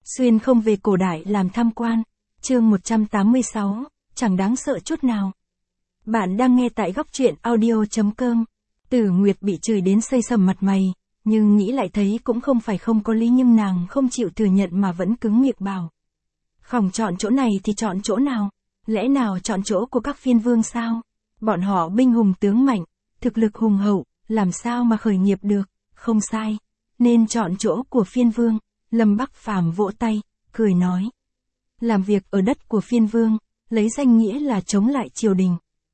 Xuyên không về cổ đại làm tham quan. Chương 186, chẳng đáng sợ chút nào. Bạn đang nghe tại góc truyện audio.com. Tử Nguyệt bị chửi đến xây sầm mặt mày, nhưng nghĩ lại thấy cũng không phải không có lý, nhưng nàng không chịu thừa nhận mà vẫn cứng miệng bảo. Khổng chọn chỗ này thì chọn chỗ nào? Lẽ nào chọn chỗ của các phiên vương sao? Bọn họ binh hùng tướng mạnh, thực lực hùng hậu, làm sao mà khởi nghiệp được? Không sai, nên chọn chỗ của phiên vương. Lâm Bắc Phàm vỗ tay, cười nói. Làm việc ở đất của phiên vương, lấy danh nghĩa là chống lại triều đình.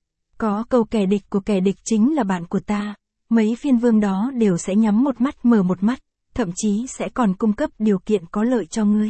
Có câu kẻ địch của kẻ địch chính là bạn của ta, mấy phiên vương đó đều sẽ nhắm một mắt mở một mắt, thậm chí sẽ còn cung cấp điều kiện có lợi cho ngươi.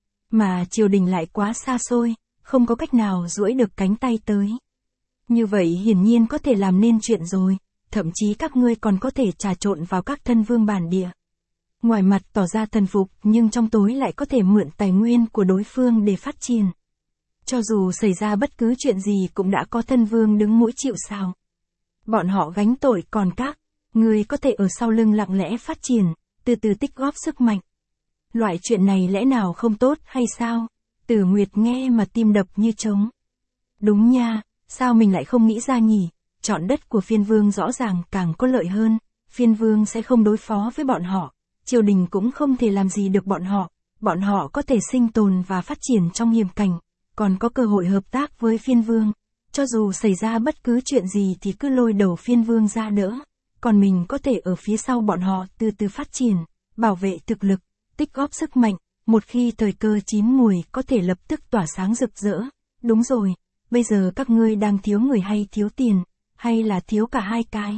Mà triều đình lại quá xa xôi, không có cách nào duỗi được cánh tay tới. Như vậy hiển nhiên có thể làm nên chuyện rồi, thậm chí các ngươi còn có thể trà trộn vào các thân vương bản địa. Ngoài mặt tỏ ra thần phục nhưng trong tối lại có thể mượn tài nguyên của đối phương để phát triển. Cho dù xảy ra bất cứ chuyện gì cũng đã có thân vương đứng mũi chịu sào. Bọn họ gánh tội còn các, người có thể ở sau lưng lặng lẽ phát triển, từ từ tích góp sức mạnh. Loại chuyện này lẽ nào không tốt hay sao? Tử Nguyệt nghe mà tim đập như trống. Đúng nha, sao mình lại không nghĩ ra nhỉ? Chọn đất của phiên vương rõ ràng càng có lợi hơn, phiên vương sẽ không đối phó với bọn họ. Triều đình cũng không thể làm gì được bọn họ có thể sinh tồn và phát triển trong hiểm cảnh, còn có cơ hội hợp tác với phiên vương. Cho dù xảy ra bất cứ chuyện gì thì cứ lôi đầu phiên vương ra đỡ, còn mình có thể ở phía sau bọn họ từ từ phát triển, bảo vệ thực lực, tích góp sức mạnh, một khi thời cơ chín mùi có thể lập tức tỏa sáng rực rỡ. Đúng rồi, bây giờ các ngươi đang thiếu người hay thiếu tiền, hay là thiếu cả hai cái?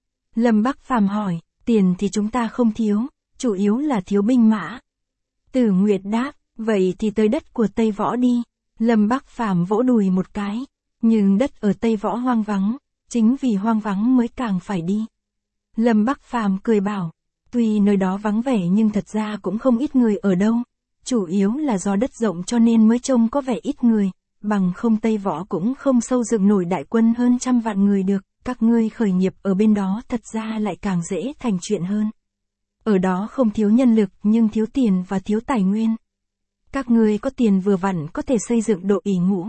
Lâm Bắc Phàm hỏi. Tiền thì chúng ta không thiếu, chủ yếu là thiếu binh mã. Tử Nguyệt đáp, vậy thì tới đất của Tây Võ đi. Lâm Bắc Phàm vỗ đùi một cái, nhưng đất ở Tây Võ hoang vắng, chính vì hoang vắng mới càng phải đi. Lâm Bắc Phàm cười bảo, tuy nơi đó vắng vẻ nhưng thật ra cũng không ít người ở đâu, chủ yếu là do đất rộng cho nên mới trông có vẻ ít người, bằng không Tây Võ cũng không sâu dựng nổi đại quân hơn 100 vạn người được, các ngươi khởi nghiệp ở bên đó thật ra lại càng dễ thành chuyện hơn. Ở đó không thiếu nhân lực nhưng thiếu tiền và thiếu tài nguyên. Các ngươi có tiền vừa vặn có thể xây dựng đội ỷ ngũ.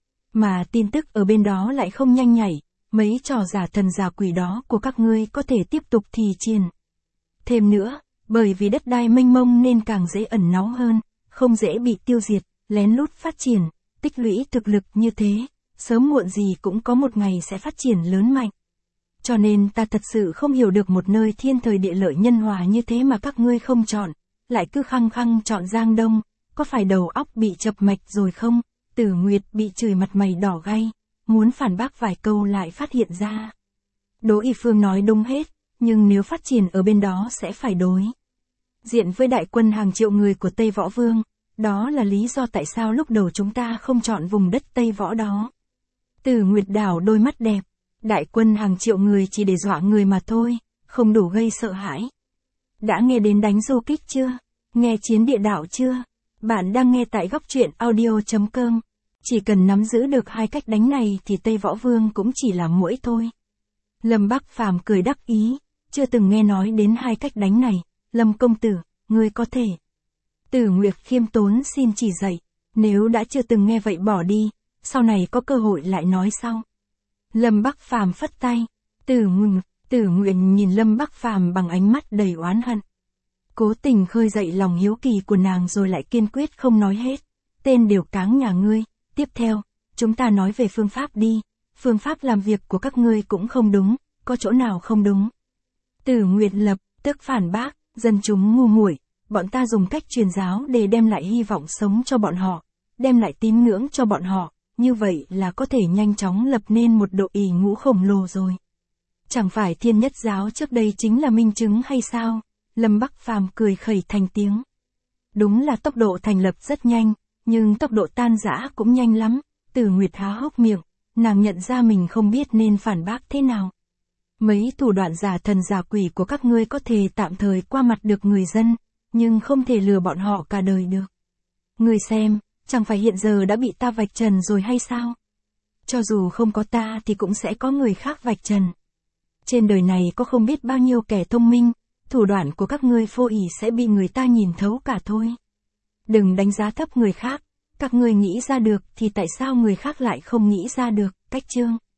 Mà tin tức ở bên đó lại không nhanh nhảy, mấy trò giả thần giả quỷ đó của các ngươi có thể tiếp tục thì triển. Thêm nữa, bởi vì đất đai mênh mông nên càng dễ ẩn náu hơn, không dễ bị tiêu diệt, lén lút phát triển, tích lũy thực lực như thế, sớm muộn gì cũng có một ngày sẽ phát triển lớn mạnh. Cho nên ta thật sự không hiểu được một nơi thiên thời địa lợi nhân hòa như thế mà các ngươi không chọn, lại cứ khăng khăng chọn Giang Đông, có phải đầu óc bị chập mạch rồi không? Tử Nguyệt bị chửi mặt mày đỏ gay, muốn phản bác vài câu lại phát hiện ra. Đỗ Y Phương nói đúng hết, nhưng nếu phát triển ở bên đó sẽ phải đối diện với đại quân hàng triệu người của Tây Võ Vương, đó là lý do tại sao lúc đầu chúng ta không chọn vùng đất Tây Võ đó. Tử Nguyệt đảo đôi mắt đẹp. Đại quân hàng triệu người chỉ để dọa người mà thôi, không đủ gây sợ hãi. Đã nghe đến đánh du kích chưa? Nghe chiến địa đạo chưa? Bạn đang nghe tại góc truyện audio.com. Chỉ cần nắm giữ được hai cách đánh này thì Tây Võ Vương cũng chỉ là muỗi thôi. Lâm Bắc Phàm cười đắc ý, chưa từng nghe nói đến hai cách đánh này. Lâm công tử, ngươi có thể. Tử Nguyệt khiêm tốn xin chỉ dạy, nếu đã chưa từng nghe vậy bỏ đi, sau này có cơ hội lại nói sau. Lâm Bắc Phàm phất tay. Tử Nguyện nhìn Lâm Bắc Phàm bằng ánh mắt đầy oán hận. Cố tình khơi dậy lòng hiếu kỳ của nàng rồi lại kiên quyết không nói hết. Tên điều cáng nhà ngươi, tiếp theo, chúng ta nói về phương pháp đi. Phương pháp làm việc của các ngươi cũng không đúng, có chỗ nào không đúng? Tử Nguyệt lập tức phản bác, dân chúng ngu muội, bọn ta dùng cách truyền giáo để đem lại hy vọng sống cho bọn họ, đem lại tín ngưỡng cho bọn họ. Như vậy là có thể nhanh chóng lập nên một đội ỷ ngũ khổng lồ rồi. Chẳng phải Thiên Nhất Giáo trước đây chính là minh chứng hay sao? Lâm Bắc Phàm cười khẩy thành tiếng. Đúng là tốc độ thành lập rất nhanh, nhưng tốc độ tan rã cũng nhanh lắm. Tử Nguyệt há hốc miệng, nàng nhận ra mình không biết nên phản bác thế nào. Mấy thủ đoạn giả thần giả quỷ của các ngươi có thể tạm thời qua mặt được người dân, nhưng không thể lừa bọn họ cả đời được. Ngươi xem, chẳng phải hiện giờ đã bị ta vạch trần rồi hay sao? Cho dù không có ta thì cũng sẽ có người khác vạch trần. Trên đời này có không biết bao nhiêu kẻ thông minh, thủ đoạn của các ngươi phô ỷ sẽ bị người ta nhìn thấu cả thôi. Đừng đánh giá thấp người khác. Các ngươi nghĩ ra được thì tại sao người khác lại không nghĩ ra được? Cách chương